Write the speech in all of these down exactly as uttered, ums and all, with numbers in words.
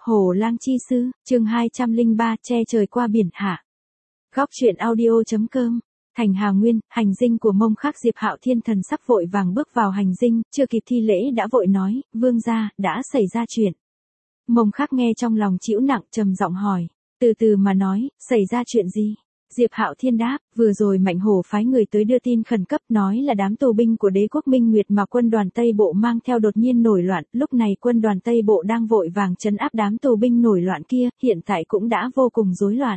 Hổ Lang chi sư, chương hai trăm lẻ ba, che trời qua biển hạ. Góc truyện audio.com. Thành Hà Nguyên, hành dinh của Mông Khắc. Diệp Hạo Thiên thần sắc vội vàng bước vào hành dinh, chưa kịp thi lễ đã vội nói, vương gia, đã xảy ra chuyện. Mông Khắc nghe trong lòng chịu nặng, trầm giọng hỏi, từ từ mà nói, xảy ra chuyện gì? Diệp Hạo Thiên đáp, vừa rồi Mạnh Hổ phái người tới đưa tin khẩn cấp nói là đám tù binh của đế quốc Minh Nguyệt mà quân đoàn Tây Bộ mang theo đột nhiên nổi loạn, lúc này quân đoàn Tây Bộ đang vội vàng trấn áp đám tù binh nổi loạn kia, hiện tại cũng đã vô cùng rối loạn.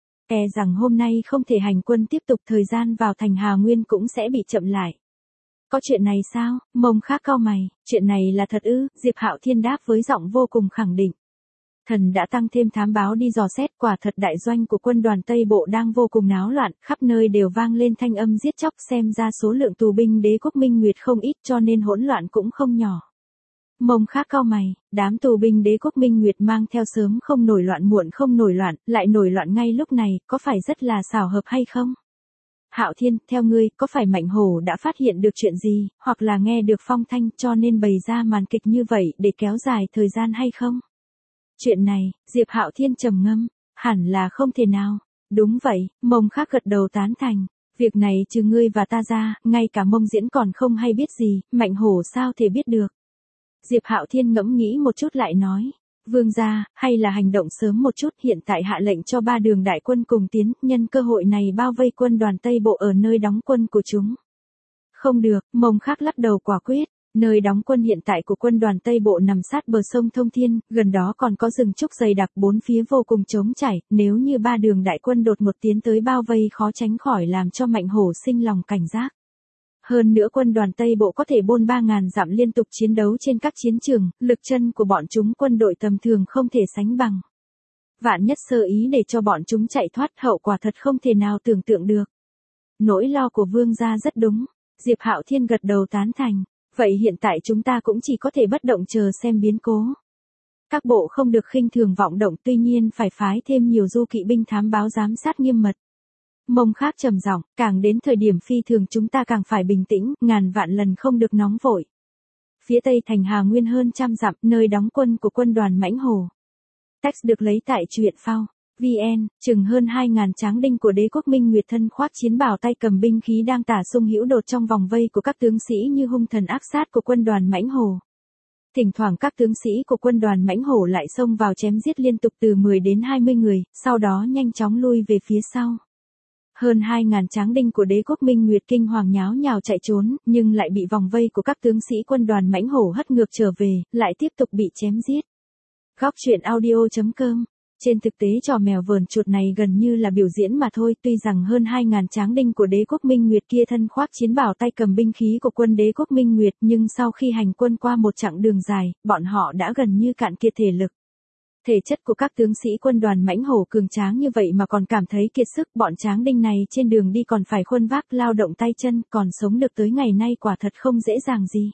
E rằng hôm nay không thể hành quân tiếp tục, thời gian vào thành Hà Nguyên cũng sẽ bị chậm lại. Có chuyện này sao? Mông Khắc cau mày, chuyện này là thật ư? Diệp Hạo Thiên đáp với giọng vô cùng khẳng định. Thần đã tăng thêm thám báo đi dò xét, quả thật đại doanh của quân đoàn Tây Bộ đang vô cùng náo loạn, khắp nơi đều vang lên thanh âm giết chóc, xem ra số lượng tù binh đế quốc Minh Nguyệt không ít cho nên hỗn loạn cũng không nhỏ. Mông Khắc cau mày, đám tù binh đế quốc Minh Nguyệt mang theo sớm không nổi loạn muộn không nổi loạn, lại nổi loạn ngay lúc này, có phải rất là xảo hợp hay không? Hạo Thiên, theo ngươi, có phải Mạnh Hổ đã phát hiện được chuyện gì, hoặc là nghe được phong thanh cho nên bày ra màn kịch như vậy để kéo dài thời gian hay không? Chuyện này, Diệp Hạo Thiên trầm ngâm, hẳn là không thể nào. Đúng vậy, Mông Khắc gật đầu tán thành. Việc này trừ ngươi và ta ra, ngay cả Mông Diễn còn không hay biết gì, Mạnh Hổ sao thể biết được. Diệp Hạo Thiên ngẫm nghĩ một chút lại nói, vương gia, hay là hành động sớm một chút, hiện tại hạ lệnh cho ba đường đại quân cùng tiến, nhân cơ hội này bao vây quân đoàn Tây Bộ ở nơi đóng quân của chúng. Không được, Mông Khắc lắc đầu quả quyết. Nơi đóng quân hiện tại của quân đoàn Tây Bộ nằm sát bờ sông Thông Thiên, gần đó còn có rừng trúc dày đặc, bốn phía vô cùng trống trải, nếu như ba đường đại quân đột ngột tiến tới bao vây khó tránh khỏi làm cho Mạnh Hổ sinh lòng cảnh giác. Hơn nữa quân đoàn Tây Bộ có thể bôn ba ngàn dặm liên tục chiến đấu trên các chiến trường, lực chân của bọn chúng quân đội tầm thường không thể sánh bằng. Vạn nhất sơ ý để cho bọn chúng chạy thoát, hậu quả thật không thể nào tưởng tượng được. Nỗi lo của vương gia rất đúng, Diệp Hạo Thiên gật đầu tán thành. Vậy hiện tại chúng ta cũng chỉ có thể bất động chờ xem biến cố. Các bộ không được khinh thường vọng động, tuy nhiên phải phái thêm nhiều du kỵ binh thám báo giám sát nghiêm mật. Mông Khắc trầm giọng, càng đến thời điểm phi thường chúng ta càng phải bình tĩnh, ngàn vạn lần không được nóng vội. Phía tây thành Hà Nguyên hơn trăm dặm, nơi đóng quân của quân đoàn Mãnh Hổ. Text được lấy tại truyện phao. vê en, chừng hơn hai ngàn tráng đinh của đế quốc Minh Nguyệt thân khoác chiến bào, tay cầm binh khí đang tả sung hữu đột trong vòng vây của các tướng sĩ như hung thần ác sát của quân đoàn Mãnh Hổ. Thỉnh thoảng các tướng sĩ của quân đoàn Mãnh Hổ lại xông vào chém giết liên tục từ mười đến hai mươi người, sau đó nhanh chóng lui về phía sau. Hơn hai ngàn tráng đinh của đế quốc Minh Nguyệt kinh hoàng nháo nhào chạy trốn, nhưng lại bị vòng vây của các tướng sĩ quân đoàn Mãnh Hổ hất ngược trở về, lại tiếp tục bị chém giết. Góc truyện audio.com. Trên thực tế trò mèo vờn chuột này gần như là biểu diễn mà thôi, tuy rằng hơn hai ngàn tráng đinh của đế quốc Minh Nguyệt kia thân khoác chiến bào tay cầm binh khí của quân đế quốc Minh Nguyệt, nhưng sau khi hành quân qua một chặng đường dài, bọn họ đã gần như cạn kiệt thể lực. Thể chất của các tướng sĩ quân đoàn Mãnh Hổ cường tráng như vậy mà còn cảm thấy kiệt sức, bọn tráng đinh này trên đường đi còn phải khuân vác lao động tay chân, còn sống được tới ngày nay quả thật không dễ dàng gì.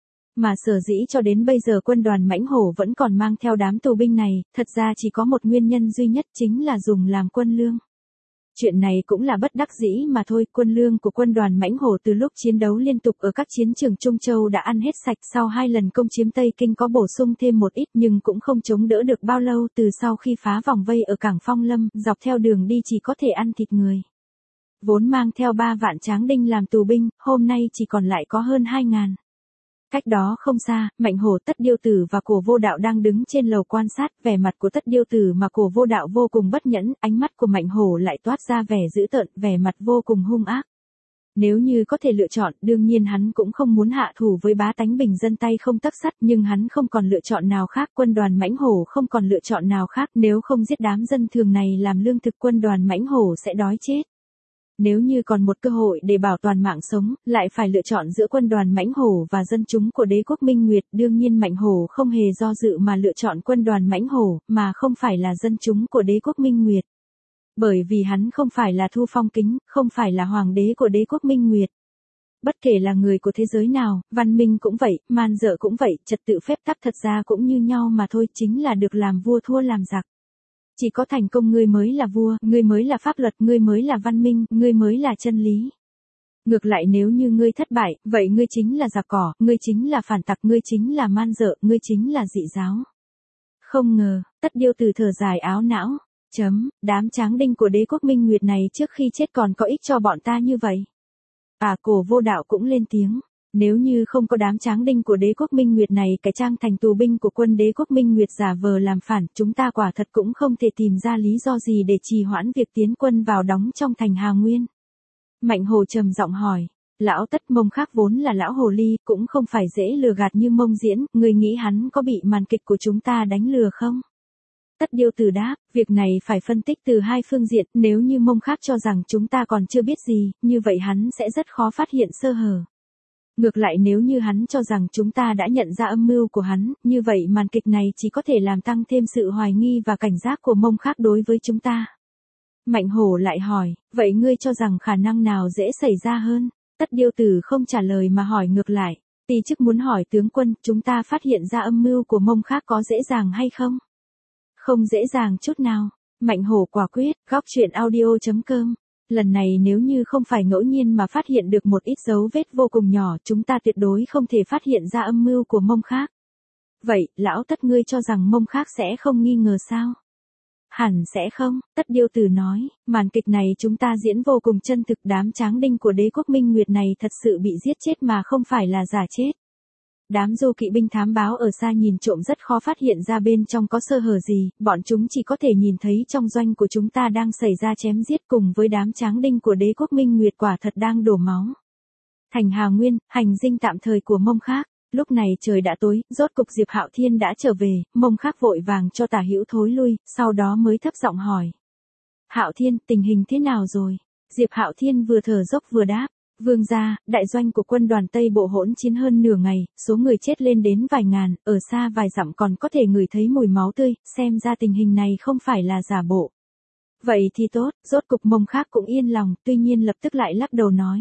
Mà sở dĩ cho đến bây giờ quân đoàn Mãnh Hổ vẫn còn mang theo đám tù binh này, thật ra chỉ có một nguyên nhân duy nhất, chính là dùng làm quân lương. Chuyện này cũng là bất đắc dĩ mà thôi, quân lương của quân đoàn Mãnh Hổ từ lúc chiến đấu liên tục ở các chiến trường Trung Châu đã ăn hết sạch, sau hai lần công chiếm Tây Kinh có bổ sung thêm một ít nhưng cũng không chống đỡ được bao lâu, từ sau khi phá vòng vây ở cảng Phong Lâm, dọc theo đường đi chỉ có thể ăn thịt người. Vốn mang theo ba vạn tráng đinh làm tù binh, hôm nay chỉ còn lại có hơn hai ngàn. Cách đó không xa, Mạnh Hổ, Tất Điêu Tử và Cổ Vô Đạo đang đứng trên lầu quan sát, vẻ mặt của Tất Điêu Tử mà Cổ Vô Đạo vô cùng bất nhẫn, ánh mắt của Mạnh Hổ lại toát ra vẻ dữ tợn, vẻ mặt vô cùng hung ác. Nếu như có thể lựa chọn, đương nhiên hắn cũng không muốn hạ thủ với bá tánh bình dân tay không tấc sắt, nhưng hắn không còn lựa chọn nào khác, quân đoàn Mãnh Hổ không còn lựa chọn nào khác, nếu không giết đám dân thường này làm lương thực quân đoàn Mãnh Hổ sẽ đói chết. Nếu như còn một cơ hội để bảo toàn mạng sống, lại phải lựa chọn giữa quân đoàn Mãnh Hổ và dân chúng của đế quốc Minh Nguyệt, đương nhiên Mạnh Hổ không hề do dự mà lựa chọn quân đoàn Mãnh Hổ, mà không phải là dân chúng của đế quốc Minh Nguyệt. Bởi vì hắn không phải là Thu Phong Kính, không phải là hoàng đế của đế quốc Minh Nguyệt. Bất kể là người của thế giới nào, văn minh cũng vậy, man dợ cũng vậy, trật tự phép tắc thật ra cũng như nhau mà thôi, chính là được làm vua thua làm giặc. Chỉ có thành công ngươi mới là vua, ngươi mới là pháp luật, ngươi mới là văn minh, ngươi mới là chân lý. Ngược lại nếu như ngươi thất bại, vậy ngươi chính là giặc cỏ, ngươi chính là phản tặc, ngươi chính là man dợ, ngươi chính là dị giáo. Không ngờ, Tất Điêu Tử thở dài áo não. Chấm, đám tráng đinh của đế quốc Minh Nguyệt này trước khi chết còn có ích cho bọn ta như vậy. À, Cổ Vô Đạo cũng lên tiếng. Nếu như không có đám tráng đinh của đế quốc Minh Nguyệt này cải trang thành tù binh của quân đế quốc Minh Nguyệt giả vờ làm phản, chúng ta quả thật cũng không thể tìm ra lý do gì để trì hoãn việc tiến quân vào đóng trong thành Hà Nguyên. Mạnh Hồ trầm giọng hỏi. Lão Tất, Mông Khắc vốn là lão hồ ly, cũng không phải dễ lừa gạt như Mông Diễn, người nghĩ hắn có bị màn kịch của chúng ta đánh lừa không? Tất Điêu Tử đáp, việc này phải phân tích từ hai phương diện, nếu như Mông Khắc cho rằng chúng ta còn chưa biết gì, như vậy hắn sẽ rất khó phát hiện sơ hở. Ngược lại nếu như hắn cho rằng chúng ta đã nhận ra âm mưu của hắn, như vậy màn kịch này chỉ có thể làm tăng thêm sự hoài nghi và cảnh giác của Mông Khắc đối với chúng ta. Mạnh Hổ lại hỏi, vậy ngươi cho rằng khả năng nào dễ xảy ra hơn? Tất Điêu Tử không trả lời mà hỏi ngược lại. Ti chức muốn hỏi tướng quân, chúng ta phát hiện ra âm mưu của Mông Khắc có dễ dàng hay không? Không dễ dàng chút nào. Mạnh Hổ quả quyết. Góc truyện audio chấm com. Lần này nếu như không phải ngẫu nhiên mà phát hiện được một ít dấu vết vô cùng nhỏ, chúng ta tuyệt đối không thể phát hiện ra âm mưu của Mông Khắc. Vậy, lão Tất ngươi cho rằng Mông Khắc sẽ không nghi ngờ sao? Hẳn sẽ không, Tất Điêu Tử nói, màn kịch này chúng ta diễn vô cùng chân thực, đám tráng đinh của đế quốc Minh Nguyệt này thật sự bị giết chết mà không phải là giả chết. Đám du kỵ binh thám báo ở xa nhìn trộm rất khó phát hiện ra bên trong có sơ hở gì, bọn chúng chỉ có thể nhìn thấy trong doanh của chúng ta đang xảy ra chém giết cùng với đám tráng đinh của đế quốc Minh Nguyệt quả thật đang đổ máu. Thành Hà Nguyên, hành dinh tạm thời của Mông Khắc. Lúc này trời đã tối, rốt cục Diệp Hạo Thiên đã trở về, Mông Khắc vội vàng cho Tả Hữu thối lui, sau đó mới thấp giọng hỏi. Hạo Thiên, tình hình thế nào rồi? Diệp Hạo Thiên vừa thở dốc vừa đáp. Vương gia, đại doanh của quân đoàn Tây Bộ hỗn chiến hơn nửa ngày, số người chết lên đến vài ngàn, ở xa vài dặm còn có thể ngửi thấy mùi máu tươi, xem ra tình hình này không phải là giả bộ. Vậy thì tốt, rốt cục Mông Khắc cũng yên lòng, tuy nhiên lập tức lại lắc đầu nói.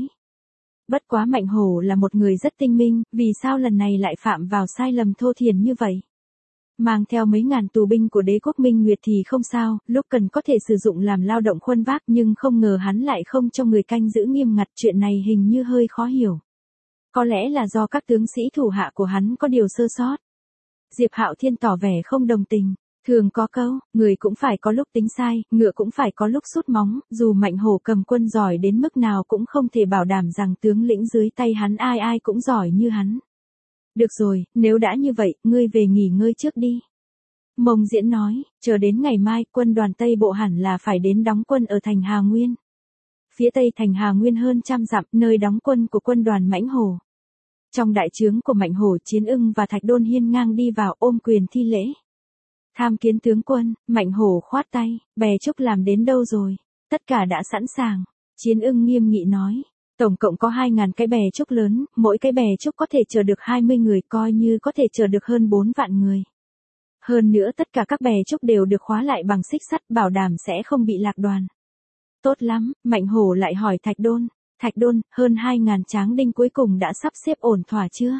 Bất quá Mạnh Hổ là một người rất tinh minh, vì sao lần này lại phạm vào sai lầm thô thiển như vậy? Mang theo mấy ngàn tù binh của đế quốc Minh Nguyệt thì không sao, lúc cần có thể sử dụng làm lao động khuân vác, nhưng không ngờ hắn lại không cho người canh giữ nghiêm ngặt, chuyện này hình như hơi khó hiểu. Có lẽ là do các tướng sĩ thủ hạ của hắn có điều sơ sót. Diệp Hạo Thiên tỏ vẻ không đồng tình. Thường có câu, người cũng phải có lúc tính sai, ngựa cũng phải có lúc sút móng, dù Mạnh Hổ cầm quân giỏi đến mức nào cũng không thể bảo đảm rằng tướng lĩnh dưới tay hắn ai ai cũng giỏi như hắn. Được rồi, nếu đã như vậy, ngươi về nghỉ ngơi trước đi. Mông Diễn nói, chờ đến ngày mai, quân đoàn Tây Bộ hẳn là phải đến đóng quân ở thành Hà Nguyên. Phía tây thành Hà Nguyên hơn trăm dặm, nơi đóng quân của quân đoàn Mãnh Hổ. Trong đại trướng của Mạnh Hổ, Chiến Ưng và Thạch Đôn hiên ngang đi vào ôm quyền thi lễ. Tham kiến tướng quân, Mạnh Hổ khoát tay, bè trúc làm đến đâu rồi? Tất cả đã sẵn sàng. Chiến Ưng nghiêm nghị nói, tổng cộng có hai ngàn cái bè trúc lớn, mỗi cái bè trúc có thể chở được hai mươi người, coi như có thể chở được hơn bốn vạn người. Hơn nữa tất cả các bè trúc đều được khóa lại bằng xích sắt, bảo đảm sẽ không bị lạc đoàn. Tốt lắm, Mạnh Hổ lại hỏi Thạch Đôn. Thạch Đôn, hơn hai ngàn tráng đinh cuối cùng đã sắp xếp ổn thỏa chưa?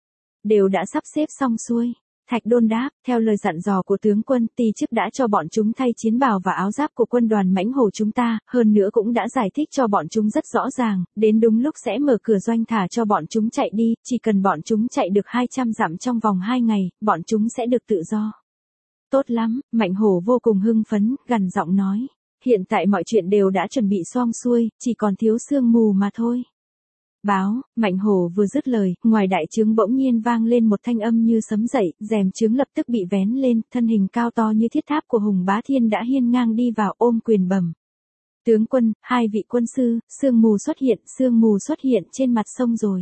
Đều đã sắp xếp xong xuôi. Thạch Đôn đáp, theo lời dặn dò của tướng quân, Ti chức đã cho bọn chúng thay chiến bào và áo giáp của quân đoàn Mãnh Hổ chúng ta, hơn nữa cũng đã giải thích cho bọn chúng rất rõ ràng, đến đúng lúc sẽ mở cửa doanh thả cho bọn chúng chạy đi, chỉ cần bọn chúng chạy được hai trăm dặm trong vòng hai ngày, bọn chúng sẽ được tự do. Tốt lắm, Mạnh Hổ vô cùng hưng phấn, gằn giọng nói, hiện tại mọi chuyện đều đã chuẩn bị xong xuôi, chỉ còn thiếu sương mù mà thôi. Báo, Mạnh Hổ vừa dứt lời, ngoài đại trướng bỗng nhiên vang lên một thanh âm như sấm dậy, rèm trướng lập tức bị vén lên, thân hình cao to như thiết tháp của Hùng Bá Thiên đã hiên ngang đi vào ôm quyền bẩm. Tướng quân, hai vị quân sư, sương mù xuất hiện, sương mù xuất hiện trên mặt sông rồi.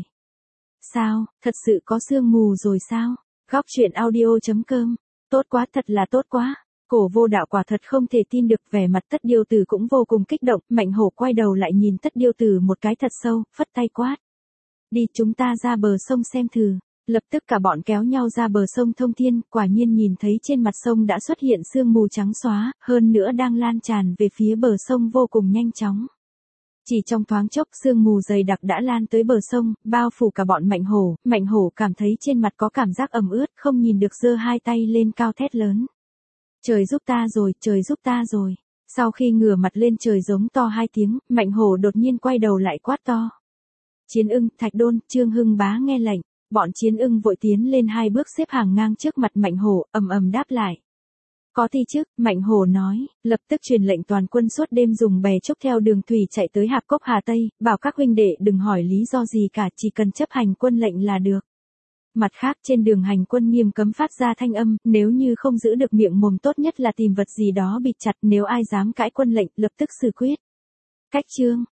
Sao, thật sự có sương mù rồi sao? Góc truyện audio chấm com. Tốt quá, thật là tốt quá. Cổ Vô Đạo quả thật không thể tin được, vẻ mặt Tất Điêu Tử cũng vô cùng kích động, Mạnh Hổ quay đầu lại nhìn Tất Điêu Tử một cái thật sâu, phất tay quát. Đi, chúng ta ra bờ sông xem thử. Lập tức cả bọn kéo nhau ra bờ sông Thông Thiên, quả nhiên nhìn thấy trên mặt sông đã xuất hiện sương mù trắng xóa, hơn nữa đang lan tràn về phía bờ sông vô cùng nhanh chóng. Chỉ trong thoáng chốc sương mù dày đặc đã lan tới bờ sông, bao phủ cả bọn Mạnh Hổ, Mạnh Hổ cảm thấy trên mặt có cảm giác ẩm ướt, không nhìn được giơ hai tay lên cao thét lớn. Trời giúp ta rồi, trời giúp ta rồi. Sau khi ngửa mặt lên trời giống to hai tiếng, Mạnh Hổ đột nhiên quay đầu lại quát to. Chiến Ưng, Thạch Đôn, Trương Hưng Bá nghe lệnh, bọn Chiến Ưng vội tiến lên hai bước xếp hàng ngang trước mặt Mạnh Hổ, ầm ầm đáp lại. Có thi chức, Mạnh Hổ nói, lập tức truyền lệnh toàn quân suốt đêm dùng bè trúc theo đường thủy chạy tới Hạp Cốc Hà Tây, bảo các huynh đệ đừng hỏi lý do gì cả, chỉ cần chấp hành quân lệnh là được. Mặt khác trên đường hành quân nghiêm cấm phát ra thanh âm, nếu như không giữ được miệng mồm tốt nhất là tìm vật gì đó bịt chặt, nếu ai dám cãi quân lệnh lập tức xử quyết. Cách chương